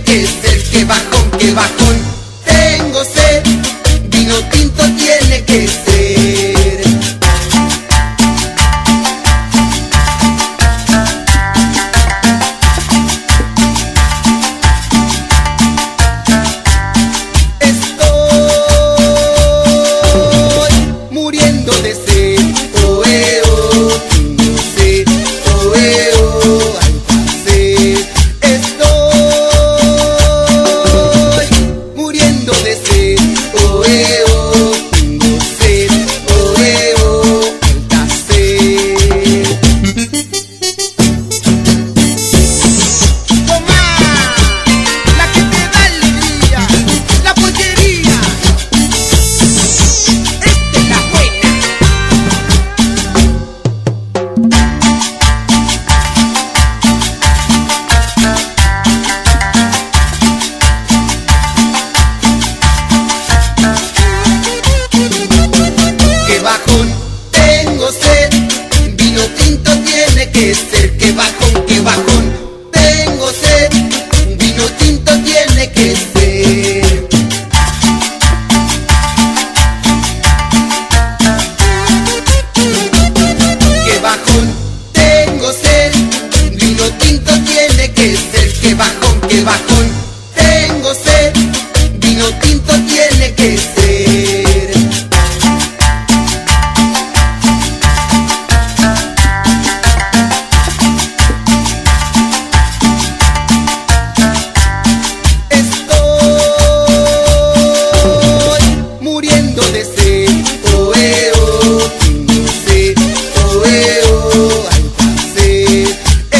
que ser. Qué bajón, qué bajón. Tengo sed, vino tinto tiene que ser. Estoy muriendo de sed, oe, oh, tengo sed, oe, oh, alta sed. Estoy muriendo de sed, oe, oh, tengo sed, oe, oh, alta sed. Toma, la que te da alegría, la pollería. Esta es la buena. Qué bajón, tengo sed, vino tinto tiene que ser. Qué bajón, tengo sed, vino tinto tiene que ser. Qué bajón, tengo sed, vino tinto tiene que ser. Qué bajón, tengo sed, vino tinto tiene que ser. Estoy muriendo de sed, oe, oh, tengo sed, oe, oh, alta sed.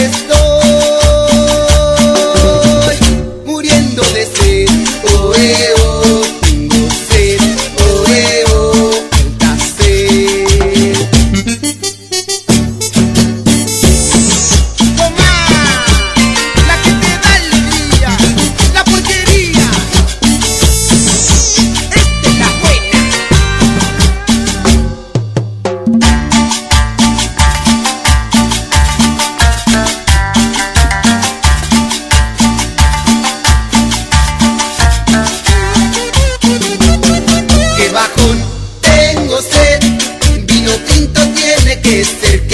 Estoy muriendo de sed, oe, oh, tengo sed, oe, oh, alta sed. Toma, la que te da alegría, la pollería. Esta es la buena. Qué bajón, tengo sed, vino tinto tiene que ser.